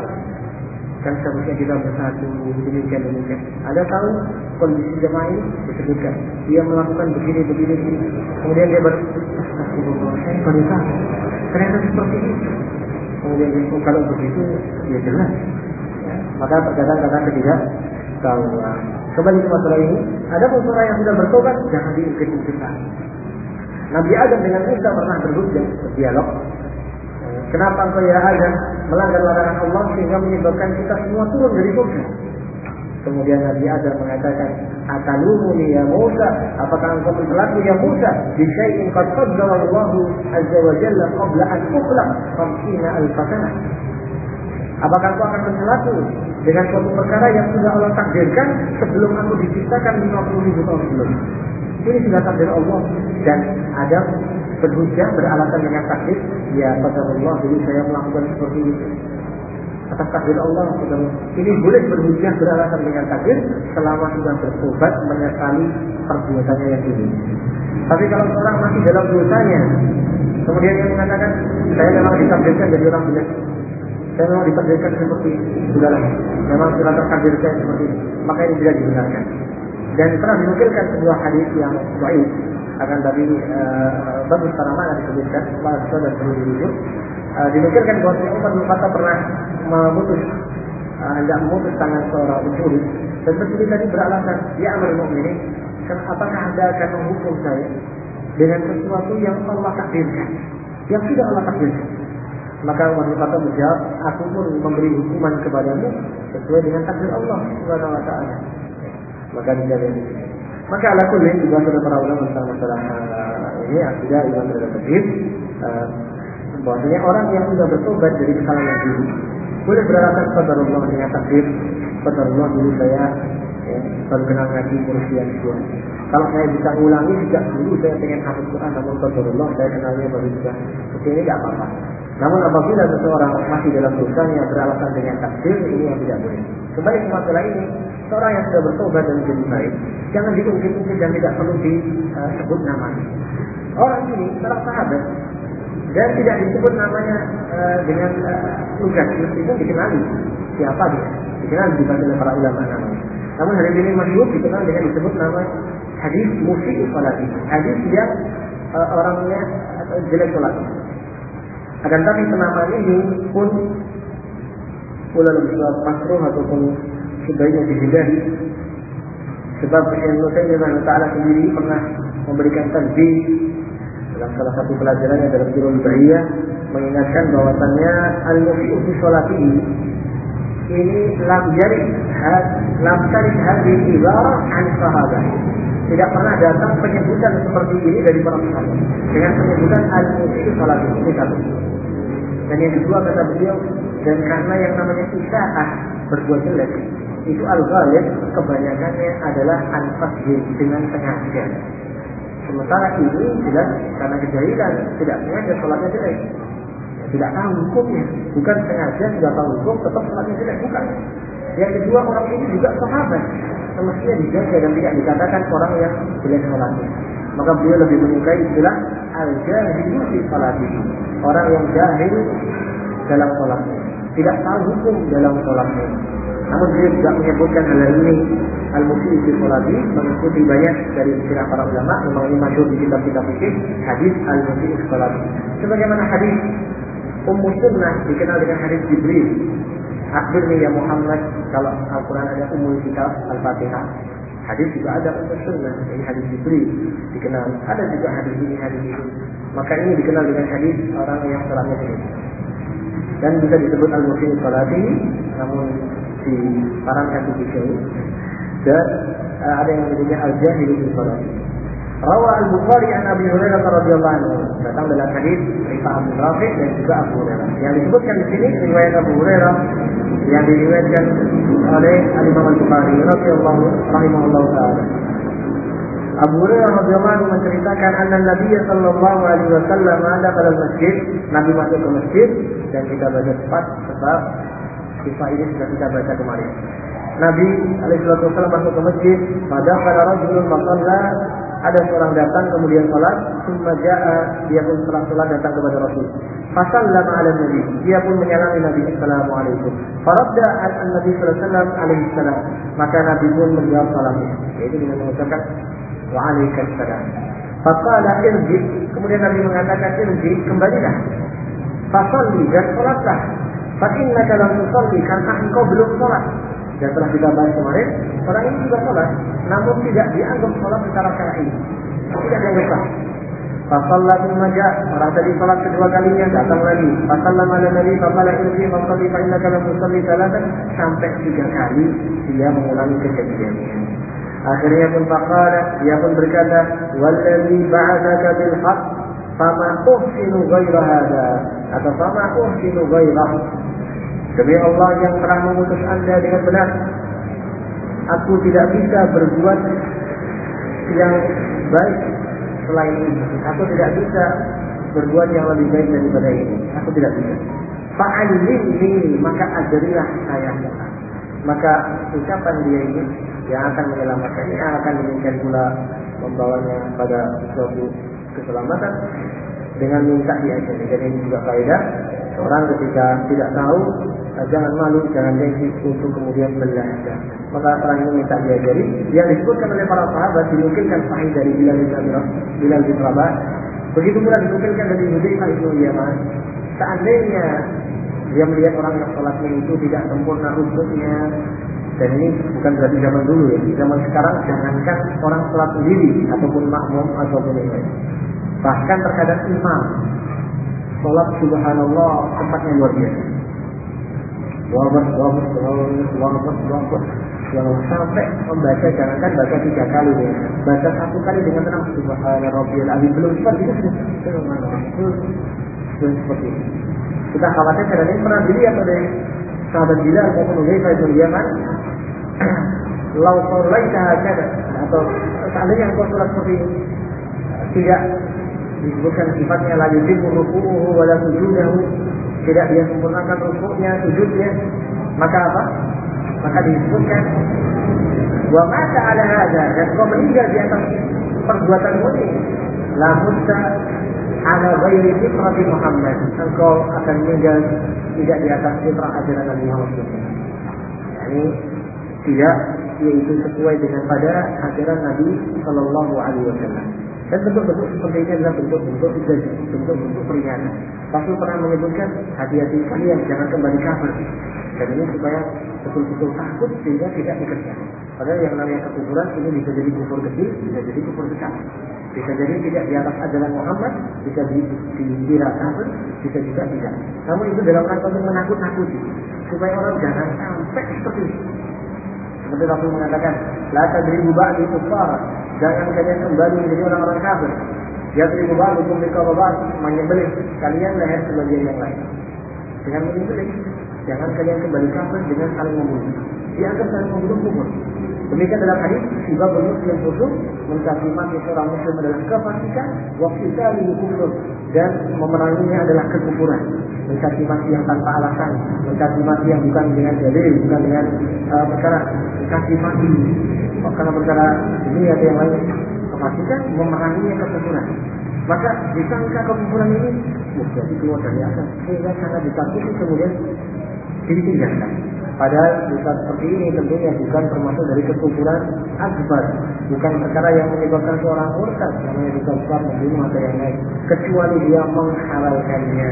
A: Dan seharusnya kita bersatu demikian demikian. Ada tahu kondisi jemaah ini disebutkan dia melakukan begini begini begini. Kemudian dia ber, astagfirullah, saya baru tahu ternyata seperti itu. Kemudian dia, kalau begitu dia jelas. Ya, maka terkadang karena tidak tahu. Kembali ke masalah ini, ada pun orang yang sudah bertobat jangan diikut-ikutan. Nabi Adam dengan Musa pernah berhujjah berdialog. Kenapa engkau ya Adam melanggar larangan Allah sehingga menyebabkan kita semua turun dari surga? Kemudian Nabi Adam mengatakan, atalumuni ya Musa, apakah engkau mencelaku ya Musa? Bi syai'in qad qaddara Allahu azza wa jalla qabla an ukhlaq khamsina alf sana. Apakah engkau akan mencelaku dengan suatu perkara yang sudah Allah takdirkan sebelum aku diciptakan lima puluh ribu tahun sebelumnya? Ini sudah takdir Allah. Dan Adam berhujjah beralasan dengan takdir, ya qadarullah, jadi saya melakukan seperti itu atas takdir Allah. Ini boleh berhujjah beralasan dengan takdir selama sudah bertobat menyesali perbuatannya yang dulu. Tapi kalau seorang masih dalam dosanya, kemudian dia mengatakan saya memang ditakdirkan jadi orang jelek, saya memang ditakdirkan seperti itu, sudahlah, memang sudah takdir saya seperti itu, maka ini tidak dibenarkan. Dan pernah dinukilkan sebuah hadis yang dhaif, akan tapi uh, bagus para mana disebutkan, bahasa dan perlu dirujuk. Uh, dinukilkan bahwa Umar bin Khattab pernah memutus, uh, hendak memutus tangan seorang pencuri, dan pencuri tadi beralasan, ya amirul mukminin, kan apakah Anda akan menghukum saya dengan sesuatu yang Allah takdirkan, yang sudah Allah takdirkan? Maka Umar bin Khattab menjawab, aku pun memberi hukuman kepadamu sesuai dengan takdir Allah Subhanahu wa taala. Maka dijaga ini. Maka ala kullin juga sudah para ulama tentang masalah uh, ini akidah iman terhadap takdir. Uh, bahwasanya orang yang sudah bertobat dari kesalahan yang dulu boleh beralasan kepada Allah dengan takdir. Kepada Allah dulu saya ya, baru kenal ngaji usia dua. Kalau saya bisa ulangi sejak dulu saya pengen hafal Quran, namun kepada Allah saya kenalnya baru juga. Seperti ini tidak apa-apa. Namun apabila seseorang masih dalam dosanya beralasan dengan takdir, ini yang tidak boleh. Kembali ke masalah ini, seorang yang sudah bertobat dan menjadi baik, jangan diungkit-ungkit dan tidak perlu disebut namanya. Orang ini seorang sahabat dan tidak disebut namanya uh, dengan uh, lugas, meskipun dikenali siapa dia, dikenal dibagi oleh para ulama namanya. Namun hari ini masyhur dikenal dengan disebut nama hadis musyi salati, hadis yang uh, orangnya uh, jelek salatnya. Akan tapi penamaan ini pun ulama besar makruh ataupun sebaiknya dihindari, sebab Syekh Nusaimin Ta'ala sendiri pernah memberikan tanbih dalam salah satu pelajarannya dalam Durul Bahiyah, mengingatkan bahwasannya al-mufi'u fi sholatihi ini lam jari lam tarid hadhihi ibarah an sahabat. Tidak pernah datang penyebutan seperti ini dari para sahabat dengan penyebutan al-mufi'u sholatihi. Ini satu. Dan yang kedua kata beliau, dan karena yang namanya isaah berbuat jelek itu al-ghalib kebanyakannya adalah al-fasjid dengan sengaja. Sementara ini jelas karena kejahilan, tidak sengaja sholatnya jelek, ya, tidak tahu hukumnya, bukan sengaja sudah tahu hukum tetap sholatnya jelek, bukan. Yang kedua, orang ini juga sahabat, semestinya dijaga dan tidak dikatakan orang yang jelek sholatnya. Maka beliau lebih menyukai istilah al-jahilu fi sholatihi, orang yang jahil dalam sholatnya, tidak tahu hukum dalam sholatnya. Namun dia juga menyebutkan hal ini al-musyi fi sholati, mengikuti banyak dari istilah para ulama. Memang ini masyhur di kitab-kitab fikih, hadis al-musyi fi sholati. Sebagaimana hadis Ummu Sunnah dikenal dengan hadis Jibril. Akhirnya ya Muhammad, kalau Al-Quran ada Ummul Kitab Al-Fatihah, hadis juga ada Ummu Sunnah, jadi hadis Jibril dikenal. Ada juga hadis ini, hadis itu. Maka ini dikenal dengan hadis orang yang sholatnya jelek. Dan bisa disebut al-musyi fi sholati, namun diparankan di sini. Dan uh, ada yang menyebutnya al-jahilu fi sholati. Rawa al-Bukhari an Abi Hurairah radhiyallahu anhu, datang dalam hadis Rifa'ah bin Rafi' dan juga Abu Hurairah. Yang disebutkan di sini riwayat Abu Hurairah yang diriwayatkan oleh Al-Imam Al-Bukhari radhiyallahu rahimahullahu taala. Abu Hurairah radhiyallahu anhu menceritakan anna Nabi sallallahu alaihi wasallam ada pada masjid, Nabi masuk ke masjid, dan kita baca cepat sebab kisah ini sudah kita baca kemarin. Nabi alaihi wasallam masuk ke masjid, pada pada rajulun maqalla, ada seorang datang kemudian salat, summa jaa, dia pun setelah salat datang kepada Rasul. Fasallama ala Nabi, dia pun menyalami Nabi assalamualaikum. Faradda an-Nabi sallallahu alaihi wasallam alaihi salam, maka Nabi pun menjawab salamnya, yaitu dengan mengucapkan wa alaikassalam. Faqala irji, kemudian Nabi mengatakan irji, kembalilah. Fasalli, dan salatlah. Fa innaka lam tusalli, karena engkau belum salat. Dan telah kita bahas kemarin, orang ini juga salat, namun tidak dianggap salat secara syar'i, tidak dianggap sah. Fasalla thumma jaa, orang tadi salat kedua kalinya datang lagi. Fasallama ala Nabi faqala irji fasalli fa innaka lam tusalli salatan, sampai tiga kali dia mengulangi kejadiannya. Akhirnya pun faqala, dia pun berkata, wallazi ba'atsaka bil haqq fama uhsinu ghaira hadza, atau fama uhsinu ghaira, demi Allah yang telah mengutus Anda dengan benar, aku tidak bisa berbuat yang baik selain ini. Aku tidak bisa berbuat yang lebih baik daripada ini. Aku tidak bisa. Fa'allimni, maka ajarilah saya. Maka ucapan dia ini yang akan menyelamatkannya, yang akan demikian pula membawanya pada suatu keselamatan dengan minta diajari. Jadi ini juga faedah. Orang ketika tidak tahu, jangan malu, jangan gengsi untuk kemudian belajar. Maka orang ini minta diajari. Yang disebutkan oleh para sahabat dinukilkan sahih dari Bilal bin Rabah, Bilal bin Rabah. Begitu pula dinukilkan dari Hudzaifah bin Yaman. Seandainya dia melihat orang yang sholatnya itu tidak sempurna rukunnya, dan ini bukan berarti zaman dulu ya, zaman sekarang jangankan orang sholat sendiri ataupun makmum ataupun yang lain, bahkan terkadang imam sholat subhanallah tempatnya luar biasa, wabah wabah wabah wabah wabah sampai membaca, jangankan baca tiga kali ya, baca satu kali dengan tenang subhanallah rabbiyal azim, belum sempat itu seperti ini. Kita khawatir karena ini pernah dilihat oleh sahabat Bilal maupun Hudzaifah bin Yaman. Lau sholaita hakada, atau seandainya engkau sholat seperti ini, tidak disebutkan sifatnya la yutimmu ruku'uhu wa la sujudahu, tidak dia sempurnakan rukuknya, sujudnya, maka apa? Maka disebutkan wa mata ala hadza, dan kau meninggal di atas perbuatan ini, la mutta ala ghairi fitrati Muhammad, engkau akan meninggal tidak di atas fitrah ajaran Nabi Muhammad. Yani tidak yaitu sesuai dengan pada ajaran Nabi Sallallahu Alaihi Wasallam. Dan bentuk-bentuk seperti ini adalah bentuk-bentuk bentuk-bentuk peringatan. Rasul pernah menyebutkan hati-hati kalian jangan kembali kafir. Dan ini supaya betul-betul takut sehingga tidak dikerjakan. Padahal yang namanya kekufuran ini bisa jadi kufur kecil, bisa jadi kufur besar. Bisa jadi tidak di atas ajaran Muhammad, bisa dikira kafir, bisa juga tidak. Namun itu dalam rangka untuk menakut-nakuti supaya orang jangan sampai seperti itu. Seperti Rasul mengatakan, la tadribu ba'di kuffara, jangan kalian kembali menjadi orang-orang kafir. Yadribu ba'dukum biqabad, menyembelih kalian leher sebagian yang lain. Dengan menyembelih, jangan kalian kembali kafir dengan saling membunuh. Dianggap saling membunuh kufur. Demikian dalam hadis, sibabul muslim kufur, mencaci maki seorang muslim adalah kefasikan, wa qitaluhu kufur, dan memeranginya adalah kekufuran. Mencaci maki yang tanpa alasan, mencaci maki yang bukan dengan dalil, bukan dengan uh, perkara, mencaci maki karena perkara ini atau yang lain, kefasikan, memeranginya kekufuran. Maka disangka kekufuran ini jadi keluar dari akal, sehingga sangat ditakuti kemudian ditinggalkan. Padahal dosa seperti ini tentunya bukan termasuk dari kekufuran akbar, bukan perkara yang menyebabkan seorang murtad, namanya dosa besar membunuh atau yang lain, kecuali dia menghalalkannya.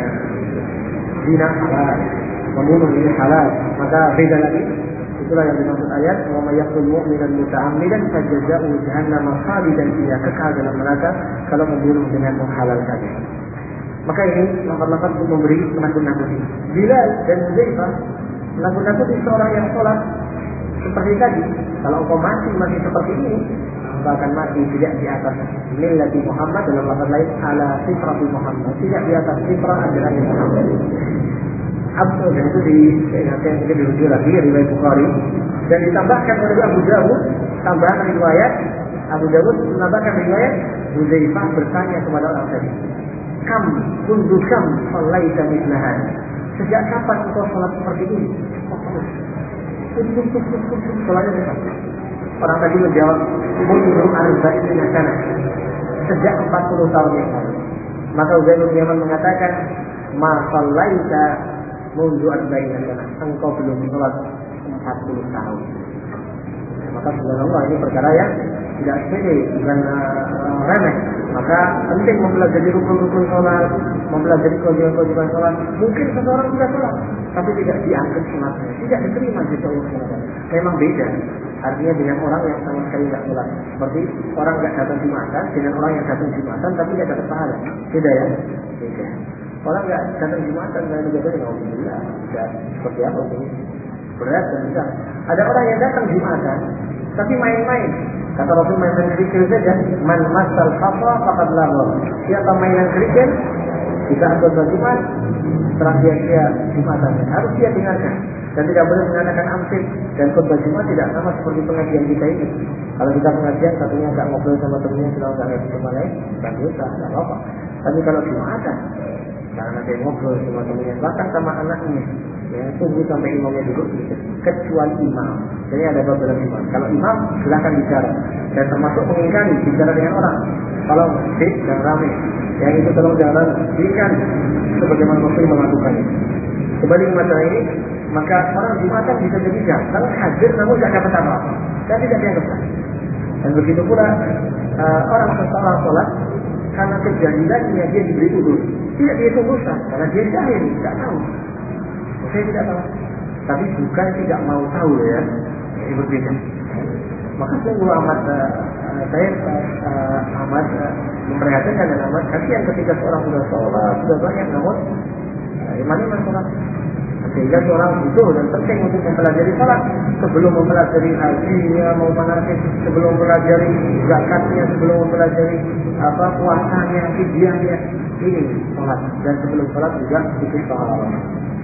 A: Zina halal, membunuh ini halal, maka beda lagi. Itulah yang dimaksud ayat wa may yaqtul mu'minan muta'ammidan fajaza'uhu jahannam khalidan fiha, kekal dalam neraka kalau membunuh dengan menghalalkannya. Maka ini lafaz-lafaz untuk memberi penakut-nakuti. Bilal dan Hudzaifah menakut-nakuti seorang yang sholat seperti tadi. Kalau engkau mati masih seperti ini, engkau akan mati tidak di atas millati Muhammad, dalam lafaz lain ala fitrati Muhammad, tidak di atas fitrah ajaran Muhammad. Abu dan itu di saya mungkin dirujuk lagi riwayat Bukhari dan ditambahkan oleh Abu Dawud, tambahan riwayat Abu Dawud menambahkan riwayat Hudzaifah bertanya kepada orang tadi, kam kundu kam sallaita mithlahan, sejak kapan engkau sholat seperti ini? Sholatnya besar. Orang tadi menjawab, mundu arba'ina sana, sejak empat puluh tahun yang lalu. Maka Uzair bin Yaman mengatakan, ma sallaita mundu arba'ina sana, engkau belum sholat empat puluh tahun. Maka subhanallah, ini perkara yang tidak sepele, bukan uh, remeh. Maka penting mempelajari rukun-rukun sholat, mempelajari kewajiban-kewajiban sholat. Mungkin seseorang sudah sholat, tapi tidak dianggap sholatnya, tidak diterima di Allah Subhanahu. Memang beda. Artinya dengan orang yang sama sekali tidak sholat. Seperti orang tidak datang Jumatan dengan orang yang datang Jumatan tapi tidak dapat pahala. Beda ya? Beda. Orang tidak datang Jumatan dengan ibadah dengan Alhamdulillah. Tidak seperti apa ini? Berat dan besar. Ada orang yang datang Jumatan tapi main-main. Kata Rasul, main-main kerikil saja. Man masal khafra faqad lahwa. Siapa mainan kerikil, jika khutbah Jumat, setelah dia Jumatannya harus dia dengarkan. Dan tidak boleh mengatakan amsik. Dan khutbah Jumat tidak sama seperti pengajian kita ini. Kalau kita pengajian, satunya nggak ngobrol sama temennya, kalau nggak ngerti sama lain, nggak dosa, nggak apa-apa. Tapi kalau Jumatan, jangan ada yang ngobrol sama temennya, bahkan sama anaknya. Ya, tunggu sampai imamnya duduk gitu. Kecuali imam. Jadi ada beberapa imam. Kalau imam silakan bicara dan termasuk mengingkari bicara dengan orang. Kalau masjid dan ramai, yang itu tolong jangan berikan sebagaimana Rasul melakukan itu. Kembali ke masalah ini, maka orang Jumatan bisa jadi datang hadir namun tidak dapat apa-apa dan tidak dianggap sah. Dan begitu pula uh, orang setelah sholat karena kejahilannya dia diberi udur, tidak dihitung dosa karena dia jahil, tidak tahu. Saya tidak tahu, tapi bukan tidak mau tahu ya, ini berbeda. Maka sungguh amat uh, saya uh, amat uh, memperhatikan dan amat kasihan ketika seorang sudah sholat sudah banyak namun uh, imannya masih sholat. Sehingga seorang butuh dan penting untuk mempelajari sholat sebelum mempelajari hajinya, mau manasik, sebelum mempelajari zakatnya, sebelum mempelajari apa puasanya, fidyahnya, ini sholat. Dan sebelum sholat juga ikut sholat.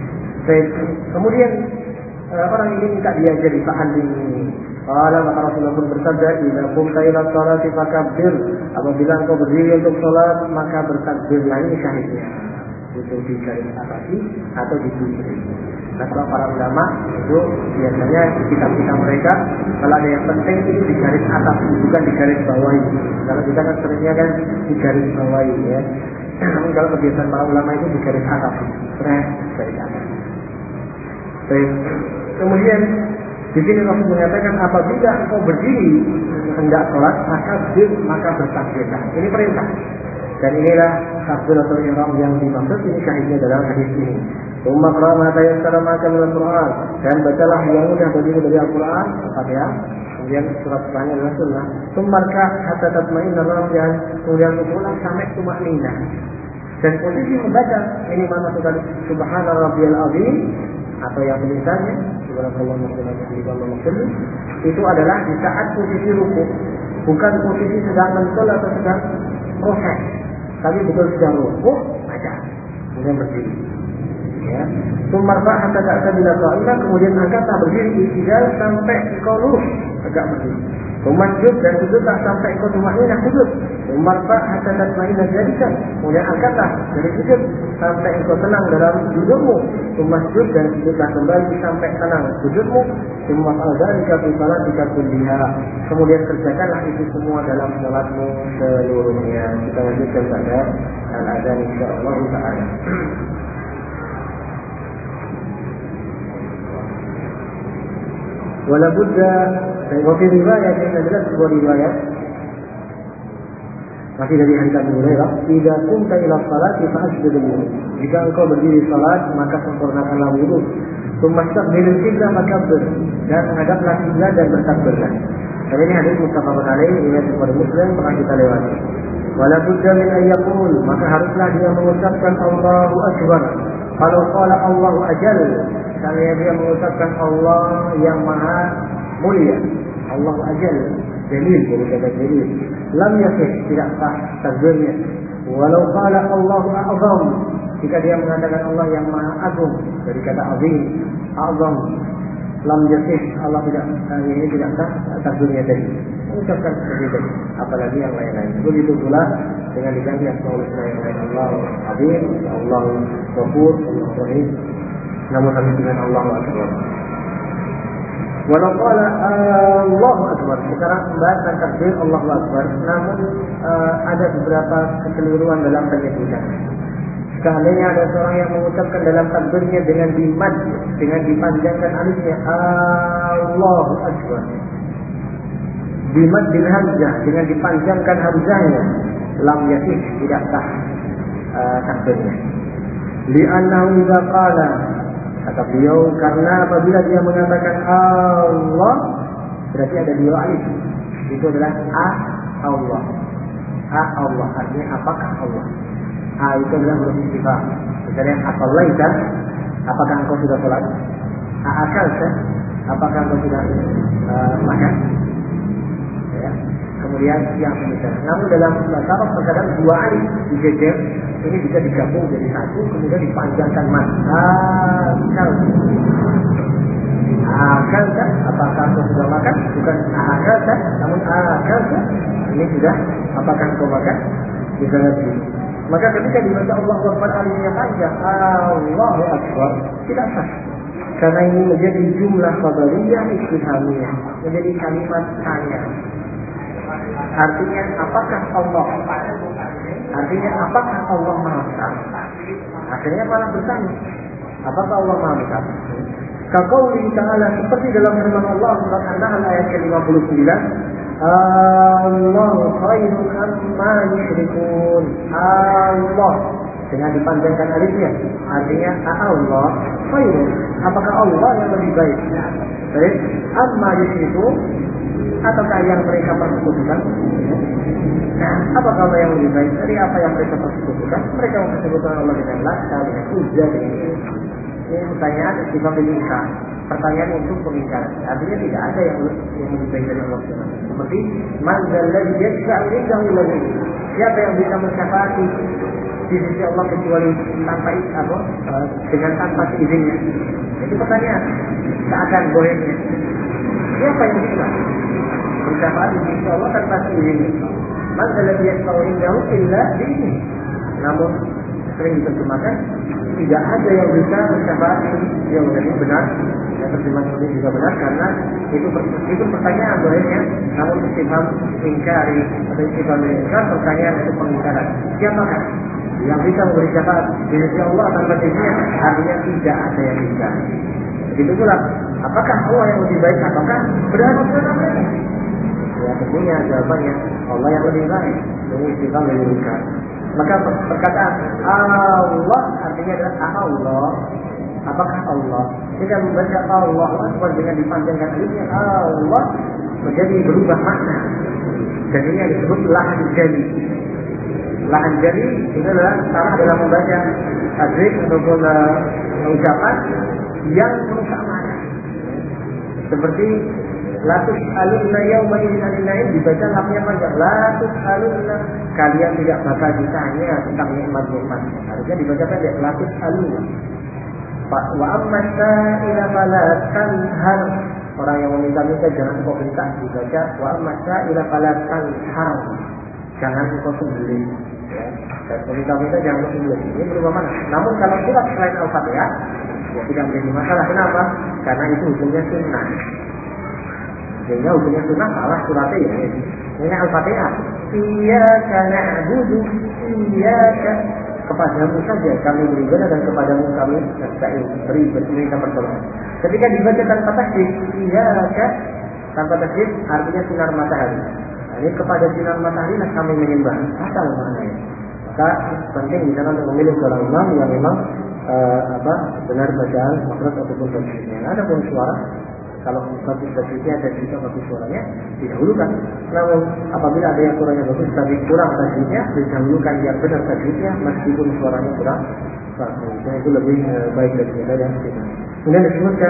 A: Kemudian orang ini minta diajari ta'alim ini. Qala maka Rasulullah pun bersabda, "Idza qumta ila sholati fakabbir." Apabila engkau berdiri untuk sholat, maka bertakbirlah. Ini syahidnya. butuh digaris atasi atau diputri. Nah, kalau para ulama itu biasanya di kitab-kitab mereka kalau ada yang penting itu digaris atas, bukan digaris bawahi. Kalau kita kan seringnya kan digaris bawahi ya. Namun kalau kebiasaan para ulama itu digaris atas, benar garis atas. Baik. Kemudian di sini Rasul mengatakan apabila engkau berdiri hendak sholat maka bir maka bertakbirlah. Ini perintah. Dan inilah takbiratul ihram yang dimaksud, ini syahidnya dalam hadis ini. Umma qra ma tayassara maka min al-Qur'an, dan bacalah yang mudah bagimu dari Al-Qur'an, Al-Fatihah. Kemudian surat setelahnya adalah sunnah. Tsummarka hatta tatma'inna rafi'an, kemudian pulang sampai tumakninah. Dan posisi membaca ini mana tadi subhana rabbiyal azim atau yang tulisannya subhanallah walhamdulillah itu adalah di saat posisi ruku, bukan posisi sedang mentul atau sedang proses, tapi betul sedang ruku baca kemudian berdiri. Ya, sumarfa hatta ta'ta bila ta'ala, kemudian angkatlah berdiri istidal sampai engkau lurus tegak berdiri. Masjud dan sujudlah sampai engkau tumakninah sujud. Sumarfa hatta tatma'inna jalisan, kemudian angkatlah dari sujud sampai engkau tenang dalam sujudmu. Masjud dan sujudlah kembali sampai tenang sujudmu. Summa fa'dzalika fi salatika kulliha, kemudian kerjakanlah itu semua dalam salatmu seluruhnya. Kita lanjutkan pada al-adzan insyaallah taala. Wala budda wa fi riwayat yang adalah sebuah riwayat masih dari hadits Abu Hurairah, "Idza qumta ila sholati fa'asjud lillah." Jika engkau berdiri salat maka sempurnakanlah wudu. Tsumma istaqbilil qiblah fakabbir, dan menghadaplah kiblat dan bertakbirlah. Dan ini hadis muttafaqun alaih, riwayat Bukhari Muslim, pernah kita lewati. Wala budda min an yaqul, maka haruslah dia mengucapkan Allahu akbar. Kalau qala Allahu ajal, kalau dia mengucapkan Allah yang maha mulia, Allahu ajal, jalil, jadi kata jalil, lam yasih, tidak sah takbirnya. Walau qala Allahu a'zam, jika dia mengatakan Allah yang maha agung, dari kata azim, a'zam, lam yasih, Allah tidak, ini tidak sah takbirnya tadi. Mengucapkan seperti tadi, apalagi yang lain-lain. Begitu pula dengan diganti asmaul husna yang lain, Allah azim, Allah ghafur, Allah rahim. Namun habis dengan Allahu akbar. Walau qala Allahu akbar, sekarang pembahasan takbir Allahu akbar, namun uh, ada beberapa kekeliruan dalam penyebutan. Seandainya ada seorang yang mengucapkan dalam takbirnya dengan dimad, dengan dipanjangkan alifnya Allahu akbar, dimad bil hamzah, dengan dipanjangkan hamzahnya, lam yasih, tidak sah uh, takbirnya. Li'annahu idza qala, kata beliau, karena apabila dia mengatakan Allah, berarti ada dua alif. Itu adalah A Allah. A Allah artinya apakah Allah. A itu adalah huruf istifham. Misalnya asallaita, apakah engkau sudah sholat? A akalta, apakah engkau sudah uh, makan? Ya. Kemudian yang misalnya. Namun dalam bahasa Arab terkadang dua alif dijejer, ini bisa digabung jadi satu, kemudian dipanjangkan mad. Akal, akal kan? Apakah engkau sudah makan? Bukan akal kan? Namun akal kan? Ini sudah. Apakah engkau makan? Misalnya begitu. Maka ketika dibaca Allahu Akbar alifnya panjang, Allahu Akbar, tidak sah. Karena ini menjadi jumlah khabariyah istifhamiyah, menjadi kalimat tanya. Artinya apakah Allah? Artinya apakah Allah Maha Besar? Akhirnya malah bertanya, apakah Allah Maha Besar? Kaqouli ta'ala, seperti dalam firman Allah surat An-Nahl ayat ke lima puluh sembilan, Allahu khairun amma yusyrikun. Allah dengan dipanjangkan alifnya, artinya Allah khairun, apakah Allah yang lebih baik? Baik, amma yusyrikun, ataukah yang mereka persekutukan? Nah, apakah Allah yang lebih baik dari apa yang mereka persekutukan? Mereka mempersekutukan Allah dengan Lata, dengan Uzza, dengan ini. Ini pertanyaan istifham bil inkar, pertanyaan untuk pengingkaran. Artinya tidak ada yang yang lebih baik dari Allah Subhanahu wa taala. Seperti man dzalladzi yashfa'u indahu illa hu. Siapa yang bisa mensyafaati di sisi Allah kecuali tanpa apa? Dengan tanpa izinnya. Jadi pertanyaan, seakan bolehnya. Siapa yang bisa mensyafaati di sisi Allah tanpa izinnya? Man dzalladzi yashfa'u indahu illa bihi. Namun sering diterjemahkan tidak ada yang bisa mensyafaati dia. Jadi benar, ya, terjemahan ini juga benar karena itu itu pertanyaan bolehnya, namun istifham ingkari atau istifham ingkar, pertanyaan itu pengingkaran. Siapakah yang bisa memberi syafaat di sisi Allah tanpa izin? Artinya tidak ada yang bisa. Begitu pula, apakah Allah yang lebih baik ataukah berharap kepada mereka? Ya tentunya jawabannya Allah yang lebih baik. Ini istifham ingkar. Maka perkataan Allah artinya adalah Allah. Apakah Allah? Jika membaca Allah Akbar dengan dipanjangkan alifnya Allah menjadi berubah makna. Dan ini yang disebut lahan jali. Lahan jali itu adalah salah dalam membaca tajwid ataupun uh, ucapan yang merusak makna. Seperti latus alunna yauma idzin anil na'im dibaca lamnya panjang. Latus alunna, kalian tidak bakal ditanya tentang nikmat-nikmat. Harusnya dibaca pendek. Latus alunna. Wa amma sa'ila fala tanhar. Orang yang meminta-minta jangan kau minta, dibaca wa amma sa'ila fala tanhar. Jangan kau sembelih. Ya. Dan meminta-minta jangan kau sembelih. Ini berubah mana? Namun kalau surat selain Al-Fatihah, ya tidak menjadi masalah. Kenapa? Karena itu hukumnya sunnah. Sehingga hukumnya sunnah salah suratnya ya. Ini Al-Fatihah. Iyyaka na'budu, iyyaka, kepadamu saja kami beribadah dan kepadamu kami nasta'in, beri minta pertolongan. Ketika dibaca tanpa tasydid, iyyaka tanpa tasydid artinya sinar matahari. Nah, ini kepada sinar matahari lah kami menyembah. Asal maknanya. Maka penting di sana untuk memilih seorang imam yang memang uh, apa benar bacaan makhraj ataupun tajwidnya. Ada pun suara kalau bagus tajwidnya dan juga bagus suaranya didahulukan. Namun apabila ada yang suaranya bagus tapi kurang tajwidnya, didahulukan yang benar tajwidnya meskipun suaranya kurang bagus. Dan itu lebih uh, baik daripada yang kita. Kemudian disebutkan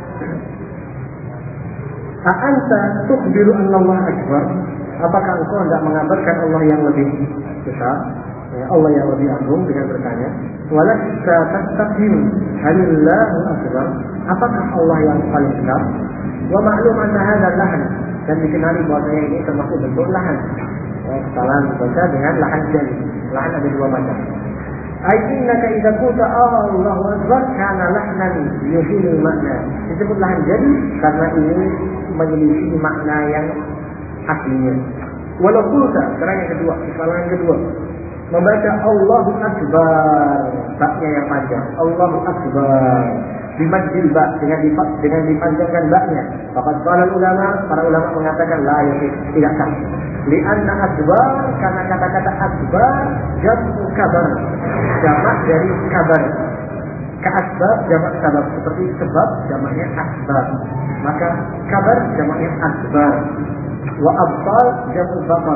A: A'anta tukhbiru anna Allah akbar. Apakah engkau hendak mengabarkan Allah yang lebih besar, ya, Allah yang lebih agung dengan bertanya, walasta tastaqim halillahu akbar. Apakah Allah yang paling besar? Wa ma'lum anna hadha lahan, dan dikenali bahwasanya ini termasuk bentuk lahan. Ya, kesalahan dibaca dengan lahan jali. Lahan ada dua macam. Ai innaka idza qulta Allahu akbar kana lahnan yuhilul makna. Disebut lahan jali karena ini menyelisih makna yang aslinya. Walau qulta, sekarang yang kedua, kesalahan kedua, membaca Allahu akbar, baknya yang panjang. Allahu akbar dimaddil ba, dengan dipak dengan dipanjangkan baknya. Faqad qala ulama, para ulama mengatakan la yasih, tidak sah. Li'anna akbar, karena kata-kata akbar jamu kabar, jamak dari kabar. Ka'asbab jamak kabar, seperti sebab jamaknya asbab. Maka kabar jamaknya akbar. Wa abtal jamu batal.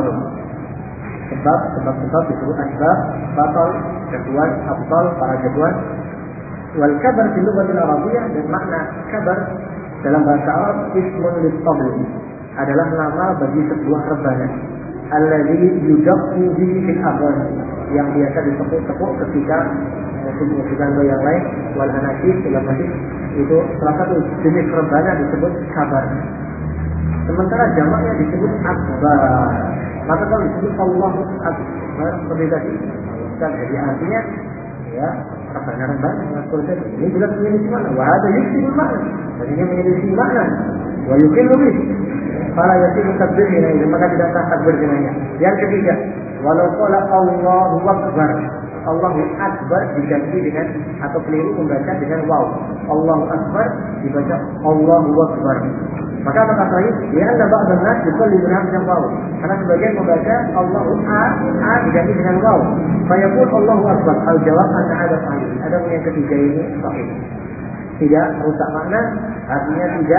A: Sebab sebab-sebab disebut asbab, batal jagoan, abtal para jagoan. Wal kabar di lughatil Arabiyyah, dan makna kabar dalam bahasa Arab ismun lit-tabl, adalah nama bagi sebuah rebana alladzi yudaqu bihi fil adhan, yang biasa ditepuk-tepuk ketika musik-musikan yang lain. Wal anashid dalam hadis itu salah satu jenis rebana disebut kabar. Sementara jamaknya disebut akbar. Maka kalau disebut Allahu akbar seperti tadi, kan jadi artinya ya rebana-rebana yang seperti ini jelas menyelisih makna. Wa hadza yushibul makna, dan ini menyelisih makna. Wa yuqillu bih, fala yasihu takbirnya, maka tidak sah takbir dengannya. Yang ketiga, walau qala Allahu akbar, Allahu akbar diganti dengan atau keliru membaca dengan waw. Allahu akbar dibaca Allahu akbar. Maka apa kata ini? Ya anda ba'dan nas yusalli dengan hamzah waw. Karena sebagian membaca Allahu a a diganti dengan waw. Fayaqul Allahu akbar. Al jawab anna hadza sahih. Ada yang ketiga ini sahih. Tidak rusak makna, artinya tidak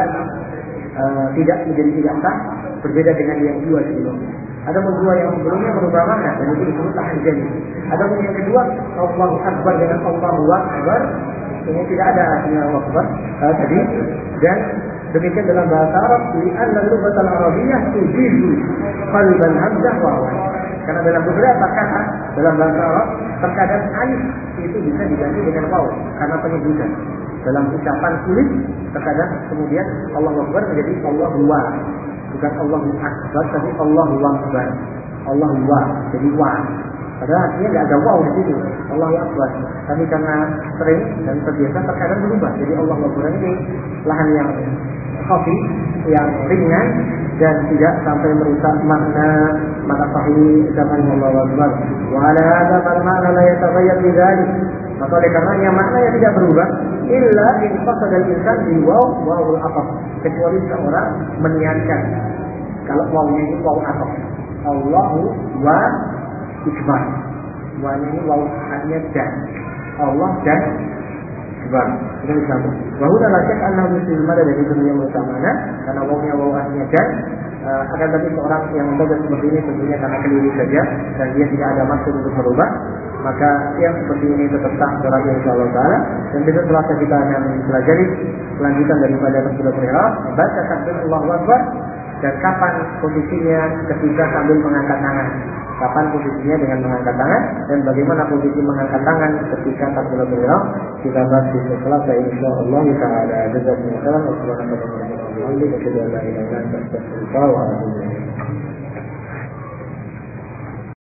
A: uh, tidak menjadi tidak sah, berbeda dengan yang dua sebelumnya. Ada pun dua yang sebelumnya merubah makna, dan itu disebut lahan jali. Ada pun yang kedua Allahu akbar dengan Allahu akbar, ini tidak ada artinya Allahu akbar uh, tadi. Dan demikian dalam bahasa Arab, li'anna lughatal arabiyyah tujizu qalban hamzah wa waw. Karena dalam beberapa kata dalam bahasa Arab terkadang alif itu bisa diganti dengan waw karena penyebutan. Dalam ucapan tulis terkadang kemudian Allahu akbar menjadi Allahu wa, bukan Allahu akbar tapi Allahu akbar. Allahu wa jadi wa. Padahal artinya nggak ada wow di situ. Allahu Akbar. Tapi karena sering dan terbiasa terkadang berubah. Jadi Allahu Akbar ini lahan yang khafif, yang ringan dan tidak sampai merusak makna mata sahih ucapan Allahu Akbar. Wa ala hadza fal ma'na la yataghayyar bidzalik. Maka oleh karenanya makna yang tidak berubah illa in qasada al-insan bi waw wawul ataf. Kecuali seorang meniatkan kalau wawnya ini waw ataf. Allahu wa Akbar. Wa ini waw artinya dan. Allah dan Akbar. Itu disambung. Wa huwa la syak annahu yusil mada dari dunia mutamana karena wawnya waw artinya dan. Uh, akan tapi seorang yang membaca seperti ini tentunya karena keliru saja dan dia tidak ada maksud untuk merubah, maka yang seperti ini tetap sah sholatnya insyaallah taala. Dan besok selasa kita akan pelajari kelanjutan daripada takbiratul ihram, baca takbir Allahu Akbar dan kapan posisinya ketika sambil mengangkat tangan. Kapan posisinya dengan mengangkat tangan dan bagaimana posisi mengangkat tangan ketika takbiratul ihram kita bahas di selasa insyaallah taala. Jazakumullah khairan. Wassalamualaikum warahmatullahi wabarakatuh.